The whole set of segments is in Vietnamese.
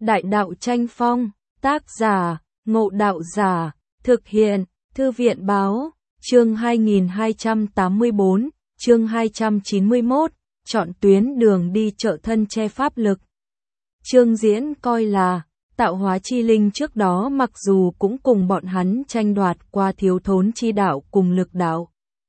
Đại đạo tranh phong, tác giả, Ngộ Đạo Giả, thực hiện, Thư viện báo, chương 2284, chương 291, chọn tuyến đường đi trợ thân che pháp lực. Trương Diễn coi là, tạo hóa chi linh trước đó mặc dù cũng cùng bọn hắn tranh đoạt qua thiếu thốn chi đạo cùng lực đạo.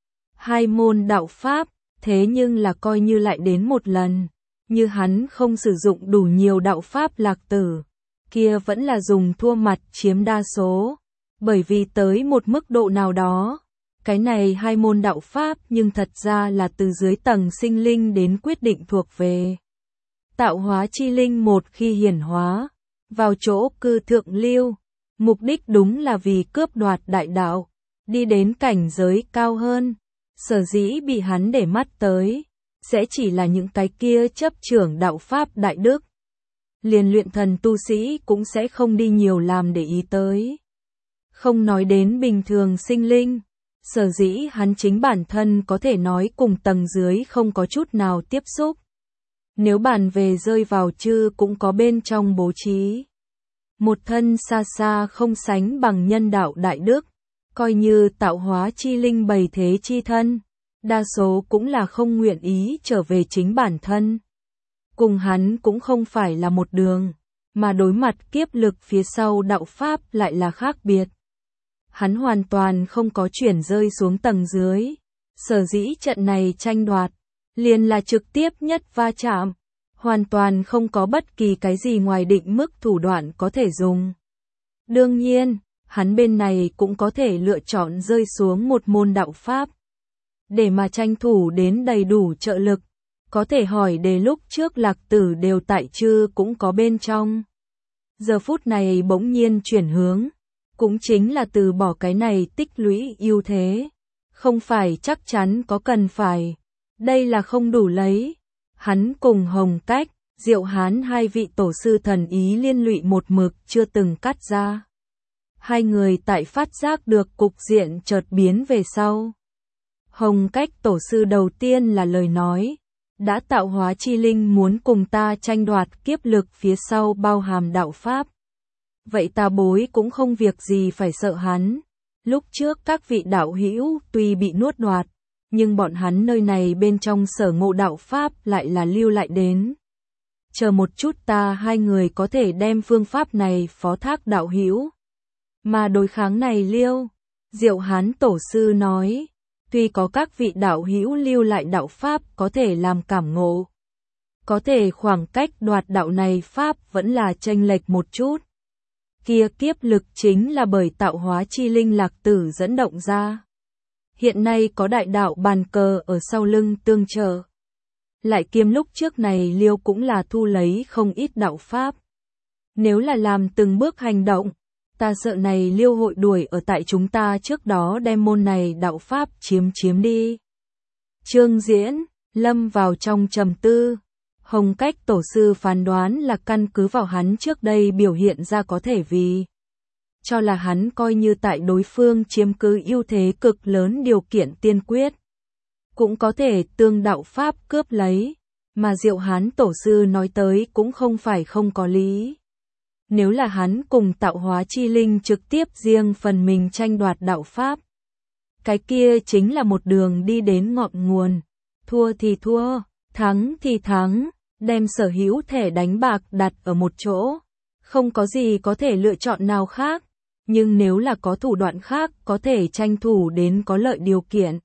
Hai môn đạo pháp, thế nhưng là coi như lại đến một lần, như hắn không sử dụng đủ nhiều đạo pháp lạc tử, kia vẫn là dùng thua mặt chiếm đa số, bởi vì tới một mức độ nào đó, cái này hai môn đạo pháp nhưng thật ra là từ dưới tầng sinh linh đến quyết định thuộc về. Tạo hóa chi linh một khi hiển hóa, vào chỗ cư thượng lưu, mục đích đúng là vì cướp đoạt đại đạo, đi đến cảnh giới cao hơn, sở dĩ bị hắn để mắt tới, sẽ chỉ là những cái kia chấp trưởng đạo pháp đại đức. Liền luyện thần tu sĩ cũng sẽ không đi nhiều làm để ý tới. Không nói đến bình thường sinh linh, sở dĩ hắn chính bản thân có thể nói cùng tầng dưới không có chút nào tiếp xúc. Nếu bàn về rơi vào chư cũng có bên trong bố trí. Một thân xa xa không sánh bằng nhân đạo đại đức, coi như tạo hóa chi linh bày thế chi thân, đa số cũng là không nguyện ý trở về chính bản thân. Cùng hắn cũng không phải là một đường, mà đối mặt kiếp lực phía sau đạo pháp lại là khác biệt. Hắn hoàn toàn không có chuyển rơi xuống tầng dưới, sở dĩ trận này tranh đoạt, liền là trực tiếp nhất va chạm, hoàn toàn không có bất kỳ cái gì ngoài định mức thủ đoạn có thể dùng. Đương nhiên, hắn bên này cũng có thể lựa chọn rơi xuống một môn đạo pháp, để mà tranh thủ đến đầy đủ trợ lực. Có thể hỏi đề lúc trước lạc tử đều tại chư cũng có bên trong. Giờ phút này bỗng nhiên chuyển hướng, cũng chính là từ bỏ cái này tích lũy ưu thế. Không phải chắc chắn có cần phải. Đây là không đủ lấy. Hắn cùng Hồng Cách, Diệu Hán hai vị tổ sư thần ý liên lụy một mực chưa từng cắt ra. Hai người tại phát giác được cục diện chợt biến về sau. Hồng Cách tổ sư đầu tiên là lời nói. Đã tạo hóa chi linh muốn cùng ta tranh đoạt kiếp lực phía sau bao hàm đạo pháp. Vậy ta bối cũng không việc gì phải sợ hắn. Lúc trước các vị đạo hữu tuy bị nuốt đoạt, nhưng bọn hắn nơi này bên trong sở ngộ đạo pháp lại là lưu lại đến. Chờ một chút ta hai người có thể đem phương pháp này phó thác đạo hữu. Mà đối kháng này Liêu, Diệu Hán tổ sư nói. Tuy có các vị đạo hữu lưu lại đạo pháp có thể làm cảm ngộ, có thể khoảng cách đoạt đạo này pháp vẫn là chênh lệch một chút. Kia kiếp lực chính là bởi tạo hóa chi linh lạc tử dẫn động ra. Hiện nay có đại đạo bàn cờ ở sau lưng tương trợ. Lại kiêm lúc trước này Liêu cũng là thu lấy không ít đạo pháp. Nếu là làm từng bước hành động, ta sợ này Liêu hội đuổi ở tại chúng ta trước đó đem môn này đạo pháp chiếm đi. Trương Diễn, lâm vào trong trầm tư. Hồng Cách tổ sư phán đoán là căn cứ vào hắn trước đây biểu hiện ra có thể vì. Cho là hắn coi như tại đối phương chiếm cứ ưu thế cực lớn điều kiện tiên quyết. Cũng có thể tương đạo pháp cướp lấy. Mà Diệu Hán tổ sư nói tới cũng không phải không có lý. Nếu là hắn cùng tạo hóa chi linh trực tiếp riêng phần mình tranh đoạt đạo pháp. Cái kia chính là một đường đi đến ngọn nguồn. Thua thì thua, thắng thì thắng, đem sở hữu thẻ đánh bạc đặt ở một chỗ. Không có gì có thể lựa chọn nào khác. Nhưng nếu là có thủ đoạn khác có thể tranh thủ đến có lợi điều kiện.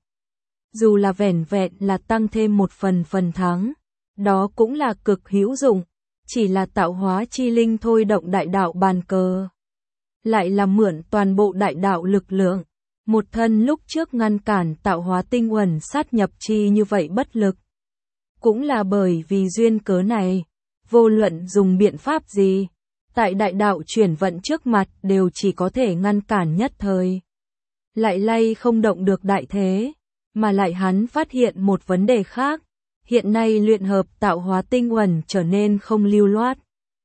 Dù là vẻn vẹn là tăng thêm một phần thắng. Đó cũng là cực hữu dụng. Chỉ là tạo hóa chi linh thôi động đại đạo bàn cờ. Lại là mượn toàn bộ đại đạo lực lượng. Một thân lúc trước ngăn cản tạo hóa tinh uẩn sát nhập chi như vậy bất lực. Cũng là bởi vì duyên cớ này, vô luận dùng biện pháp gì, tại đại đạo chuyển vận trước mặt đều chỉ có thể ngăn cản nhất thời. Lại lay không động được đại thế, mà lại hắn phát hiện một vấn đề khác. Hiện nay luyện hợp tạo hóa tinh uẩn trở nên không lưu loát.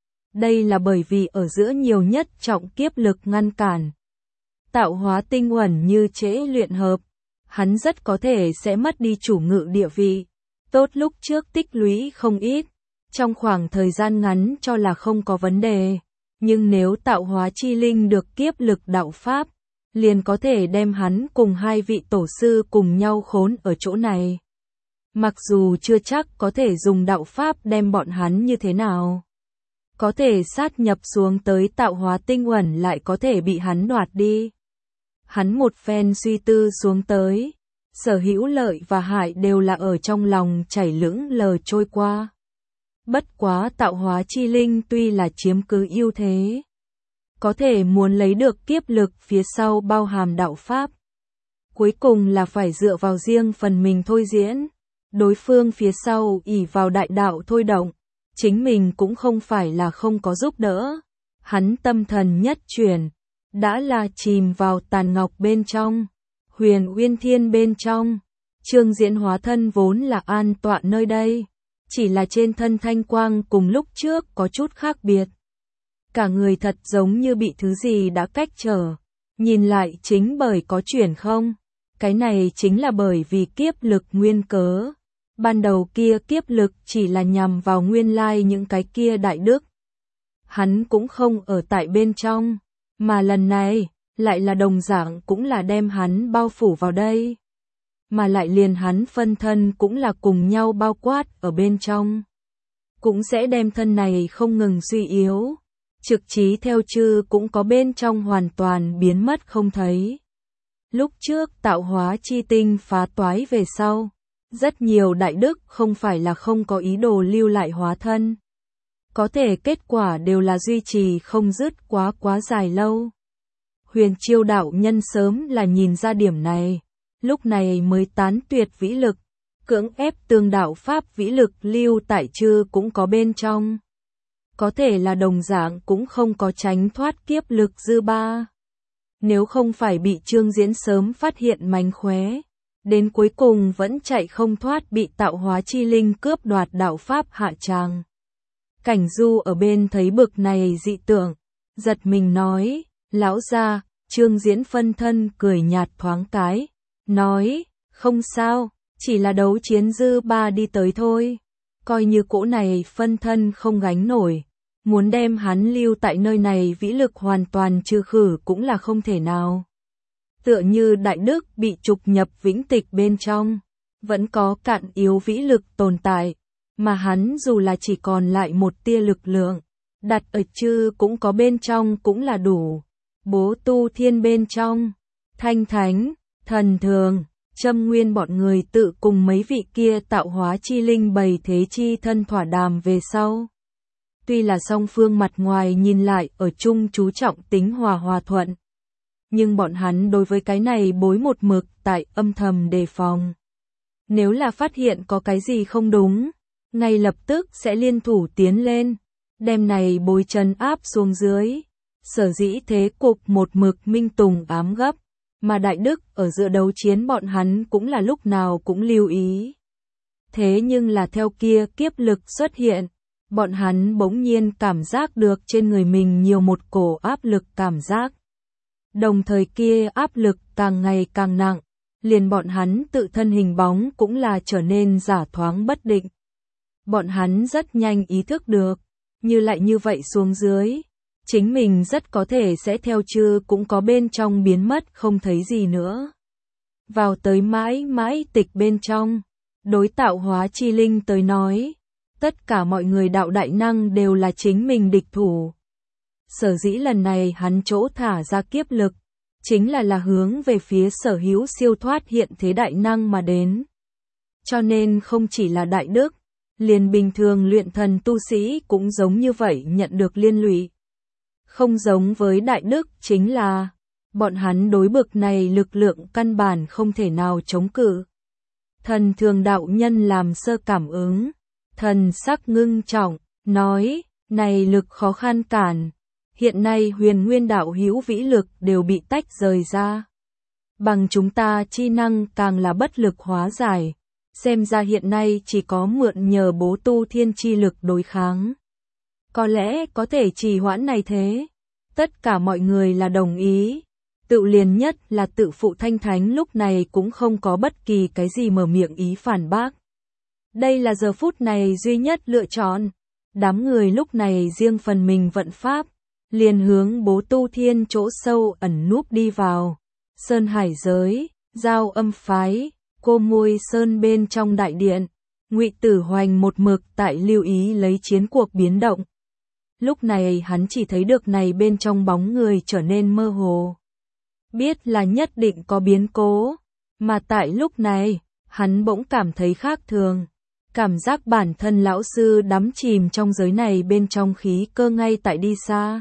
Đây là bởi vì ở giữa nhiều nhất trọng kiếp lực ngăn cản. Tạo hóa tinh uẩn như trễ luyện hợp, hắn rất có thể sẽ mất đi chủ ngự địa vị. Tốt lúc trước tích lũy không ít, trong khoảng thời gian ngắn cho là không có vấn đề, nhưng nếu tạo hóa chi linh được kiếp lực đạo pháp, liền có thể đem hắn cùng hai vị tổ sư cùng nhau khốn ở chỗ này. Mặc dù chưa chắc có thể dùng đạo pháp đem bọn hắn như thế nào, có thể sát nhập xuống tới tạo hóa tinh uẩn lại có thể bị hắn đoạt đi. Hắn một phen suy tư xuống tới, sở hữu lợi và hại đều là ở trong lòng chảy lững lờ trôi qua. Bất quá tạo hóa chi linh tuy là chiếm cứ ưu thế, có thể muốn lấy được kiếp lực phía sau bao hàm đạo pháp, cuối cùng là phải dựa vào riêng phần mình thôi diễn. Đối phương phía sau ỷ vào đại đạo thôi động, chính mình cũng không phải là không có giúp đỡ. Hắn tâm thần nhất chuyển, đã là chìm vào tàn ngọc bên trong, Huyền Uyên Thiên bên trong. Trương Diễn hóa thân vốn là an tọa nơi đây, chỉ là trên thân thanh quang cùng lúc trước có chút khác biệt. Cả người thật giống như bị thứ gì đã cách trở, nhìn lại chính bởi có chuyển không. Cái này chính là bởi vì kiếp lực nguyên cớ. Ban đầu kia kiếp lực chỉ là nhằm vào nguyên lai những cái kia đại đức. Hắn cũng không ở tại bên trong, mà lần này, lại là đồng dạng cũng là đem hắn bao phủ vào đây. Mà lại liền hắn phân thân cũng là cùng nhau bao quát ở bên trong. Cũng sẽ đem thân này không ngừng suy yếu. Trực trí theo chư cũng có bên trong hoàn toàn biến mất không thấy. Lúc trước tạo hóa chi tinh phá toái về sau, rất nhiều đại đức không phải là không có ý đồ lưu lại hóa thân. Có thể kết quả đều là duy trì không dứt quá dài lâu. Huyền Chiêu đạo nhân sớm là nhìn ra điểm này, lúc này mới tán tuyệt vĩ lực, cưỡng ép tương đạo pháp vĩ lực lưu tại chư cũng có bên trong. Có thể là đồng dạng cũng không có tránh thoát kiếp lực dư ba. Nếu không phải bị Trương Diễn sớm phát hiện mánh khóe, đến cuối cùng vẫn chạy không thoát bị tạo hóa chi linh cướp đoạt đạo pháp hạ tràng. Cảnh Du ở bên thấy bực này dị tượng, giật mình nói, lão gia. Trương Diễn phân thân cười nhạt thoáng cái, nói, không sao, chỉ là đấu chiến dư ba đi tới thôi. Coi như cỗ này phân thân không gánh nổi, muốn đem hắn lưu tại nơi này vĩ lực hoàn toàn trừ khử cũng là không thể nào. Tựa như đại đức bị trục nhập vĩnh tịch bên trong, vẫn có cạn yếu vĩ lực tồn tại, mà hắn dù là chỉ còn lại một tia lực lượng, đặt ở chư cũng có bên trong cũng là đủ. Bố Tu Thiên bên trong, Thanh Thánh, Thần Thường, Châm Nguyên bọn người tự cùng mấy vị kia tạo hóa chi linh bày thế chi thân thỏa đàm về sau. Tuy là song phương mặt ngoài nhìn lại ở chung chú trọng tính hòa thuận, nhưng bọn hắn đối với cái này bối một mực tại âm thầm đề phòng. Nếu là phát hiện có cái gì không đúng, ngay lập tức sẽ liên thủ tiến lên, đem này bối trấn áp xuống dưới. Sở dĩ thế cục một mực minh tùng ám gấp, mà đại đức ở giữa đấu chiến bọn hắn cũng là lúc nào cũng lưu ý. Thế nhưng là theo kia kiếp lực xuất hiện, bọn hắn bỗng nhiên cảm giác được trên người mình nhiều một cổ áp lực cảm giác. Đồng thời kia áp lực càng ngày càng nặng, liền bọn hắn tự thân hình bóng cũng là trở nên giả thoáng bất định. Bọn hắn rất nhanh ý thức được, như lại như vậy xuống dưới, chính mình rất có thể sẽ theo chư cũng có bên trong biến mất không thấy gì nữa. Vào tới mãi mãi tịch bên trong, đối tạo hóa chi linh tới nói, tất cả mọi người đạo đại năng đều là chính mình địch thủ. Sở dĩ lần này hắn chỗ thả ra kiếp lực, chính là hướng về phía sở hữu siêu thoát hiện thế đại năng mà đến. Cho nên không chỉ là đại đức, liền bình thường luyện thần tu sĩ cũng giống như vậy nhận được liên lụy. Không giống với đại đức chính là, bọn hắn đối bực này lực lượng căn bản không thể nào chống cự. Thần Thường đạo nhân làm sơ cảm ứng, thần sắc ngưng trọng, nói, này lực khó khăn cản, hiện nay huyền nguyên đạo hữu vĩ lực đều bị tách rời ra. Bằng chúng ta chi năng càng là bất lực hóa giải, xem ra hiện nay chỉ có mượn nhờ Bố Tu Thiên chi lực đối kháng. Có lẽ có thể trì hoãn này thế. Tất cả mọi người là đồng ý. Tự liền nhất là tự phụ Thanh Thánh lúc này cũng không có bất kỳ cái gì mở miệng ý phản bác. Đây là giờ phút này duy nhất lựa chọn. Đám người lúc này riêng phần mình vận pháp, liền hướng Bố Tu Thiên chỗ sâu ẩn núp đi vào. Sơn Hải giới, Giao Âm phái, Cô Môi Sơn bên trong đại điện, Ngụy Tử Hoành một mực tại lưu ý lấy chiến cuộc biến động. Lúc này hắn chỉ thấy được này bên trong bóng người trở nên mơ hồ. Biết là nhất định có biến cố, mà tại lúc này, hắn bỗng cảm thấy khác thường. Cảm giác bản thân lão sư đắm chìm trong giới này bên trong khí cơ ngay tại đi xa.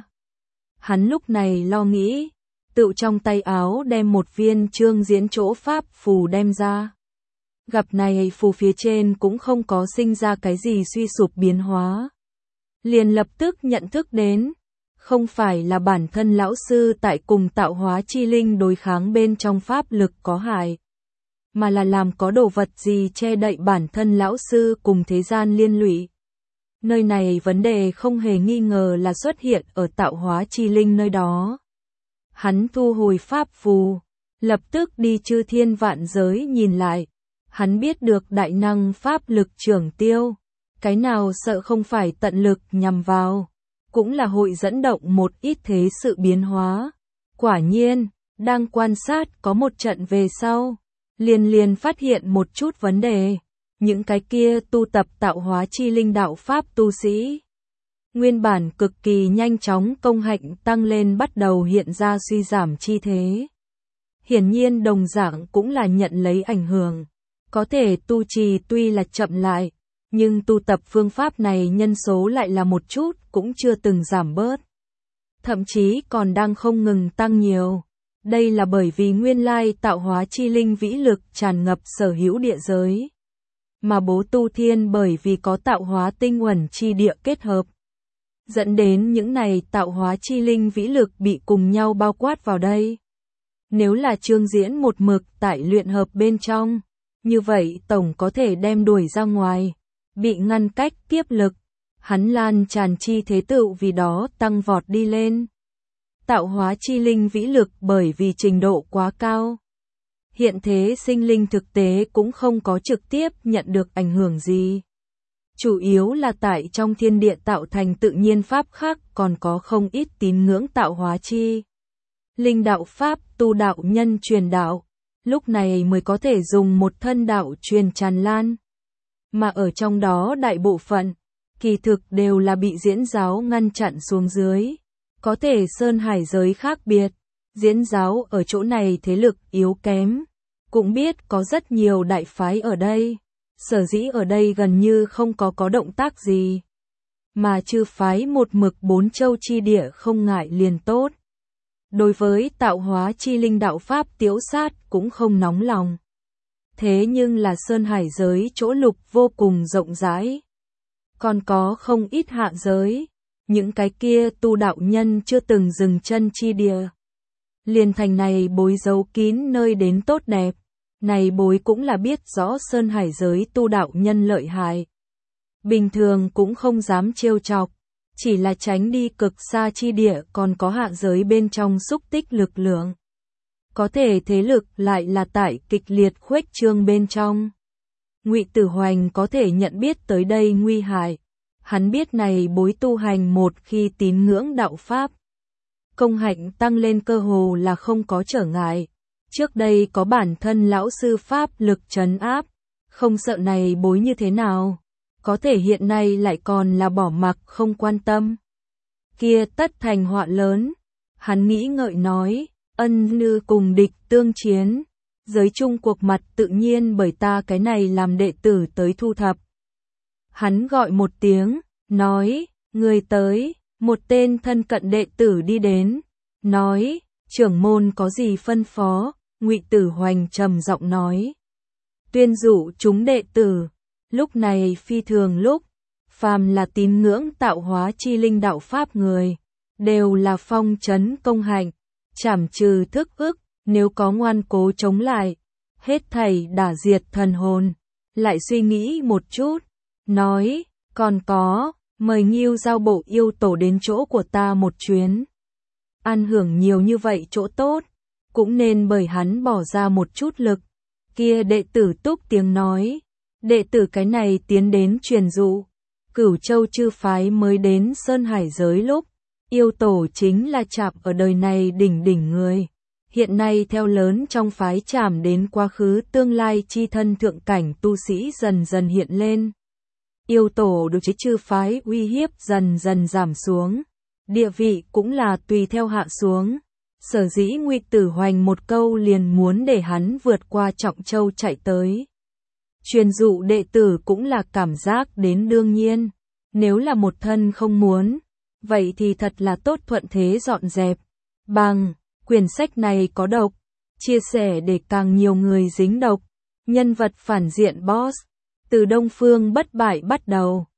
Hắn lúc này lo nghĩ, tự trong tay áo đem một viên chương diễn chỗ pháp phù đem ra. Gặp này phù phía trên cũng không có sinh ra cái gì suy sụp biến hóa. Liền lập tức nhận thức đến, không phải là bản thân lão sư tại cùng tạo hóa chi linh đối kháng bên trong pháp lực có hại, mà là làm có đồ vật gì che đậy bản thân lão sư cùng thế gian liên lụy. Nơi này vấn đề không hề nghi ngờ là xuất hiện ở tạo hóa chi linh nơi đó. Hắn thu hồi pháp phù, lập tức đi chư thiên vạn giới nhìn lại. Hắn biết được đại năng pháp lực trưởng tiêu, cái nào sợ không phải tận lực nhằm vào, cũng là hội dẫn động một ít thế sự biến hóa. Quả nhiên, đang quan sát có một trận về sau, liền phát hiện một chút vấn đề. Những cái kia tu tập tạo hóa chi linh đạo pháp tu sĩ, nguyên bản cực kỳ nhanh chóng công hạnh tăng lên bắt đầu hiện ra suy giảm chi thế. Hiển nhiên đồng dạng cũng là nhận lấy ảnh hưởng. Có thể tu trì tuy là chậm lại, nhưng tu tập phương pháp này nhân số lại là một chút cũng chưa từng giảm bớt. Thậm chí còn đang không ngừng tăng nhiều. Đây là bởi vì nguyên lai tạo hóa chi linh vĩ lực tràn ngập sở hữu địa giới. Mà Bố Tu Thiên bởi vì có tạo hóa tinh uẩn chi địa kết hợp, dẫn đến những này tạo hóa chi linh vĩ lực bị cùng nhau bao quát vào đây. Nếu là chương diễn một mực tại luyện hợp bên trong, như vậy tổng có thể đem đuổi ra ngoài, bị ngăn cách tiếp lực, hắn lan tràn chi thế tựu vì đó tăng vọt đi lên. Tạo hóa chi linh vĩ lực bởi vì trình độ quá cao. Hiện thế sinh linh thực tế cũng không có trực tiếp nhận được ảnh hưởng gì. Chủ yếu là tại trong thiên địa tạo thành tự nhiên pháp khác còn có không ít tín ngưỡng tạo hóa chi linh đạo pháp tu đạo nhân truyền đạo. Lúc này mới có thể dùng một thân đạo truyền tràn lan. Mà ở trong đó đại bộ phận, kỳ thực đều là bị diễn giáo ngăn chặn xuống dưới. Có thể sơn hải giới khác biệt, diễn giáo ở chỗ này thế lực yếu kém. Cũng biết có rất nhiều đại phái ở đây, sở dĩ ở đây gần như không có động tác gì. Mà chư phái một mực bốn châu chi địa không ngại liền tốt. Đối với tạo hóa chi linh đạo pháp tiễu sát cũng không nóng lòng. Thế nhưng là sơn hải giới chỗ lục vô cùng rộng rãi. Còn có không ít hạ giới, những cái kia tu đạo nhân chưa từng dừng chân chi địa. Liền thành này bối giấu kín nơi đến tốt đẹp. Này bối cũng là biết rõ sơn hải giới tu đạo nhân lợi hại. Bình thường cũng không dám trêu chọc. Chỉ là tránh đi cực xa chi địa còn có hạ giới bên trong xúc tích lực lượng. Có thể thế lực lại là tại kịch liệt khuếch trương bên trong. Ngụy Tử Hoành có thể nhận biết tới đây nguy hại. Hắn biết này bối tu hành một khi tín ngưỡng đạo pháp. Công hạnh tăng lên cơ hồ là không có trở ngại. Trước đây có bản thân lão sư pháp lực trấn áp. Không sợ này bối như thế nào. Có thể hiện nay lại còn là bỏ mặc không quan tâm. Kia tất thành họa lớn. Hắn nghĩ ngợi nói, ân như cùng địch tương chiến. Giới chung cuộc mặt tự nhiên bởi ta cái này làm đệ tử tới thu thập. Hắn gọi một tiếng, nói, người tới, một tên thân cận đệ tử đi đến. Nói, trưởng môn có gì phân phó, Ngụy Tử Hoành trầm giọng nói. Tuyên dụ chúng đệ tử. Lúc này phi thường lúc, phàm là tín ngưỡng tạo hóa chi linh đạo pháp người, đều là phong trấn công hạnh, trảm trừ thức ức, nếu có ngoan cố chống lại, hết thảy đả diệt thần hồn. Lại suy nghĩ một chút, nói, còn có, mời Ngưu Giao bộ yêu tổ đến chỗ của ta một chuyến. Ăn hưởng nhiều như vậy chỗ tốt, cũng nên bởi hắn bỏ ra một chút lực. Kia đệ tử túc tiếng nói. Đệ tử cái này tiến đến truyền dụ, Cửu Châu chư phái mới đến Sơn Hải giới lúc, yêu tổ chính là Trảm ở đời này đỉnh đỉnh người. Hiện nay theo lớn trong phái Trảm đến quá khứ tương lai chi thân thượng cảnh tu sĩ dần dần hiện lên. Yêu tổ đối với chư phái uy hiếp dần dần giảm xuống, địa vị cũng là tùy theo hạ xuống. Sở dĩ Ngụy Tử Hoành một câu liền muốn để hắn vượt qua Trọng Châu chạy tới. Truyền dụ đệ tử cũng là cảm giác đến đương nhiên, nếu là một thân không muốn, vậy thì thật là tốt thuận thế dọn dẹp. Bằng, quyển sách này có độc, chia sẻ để càng nhiều người dính độc. Nhân vật phản diện boss, từ Đông Phương bất bại bắt đầu.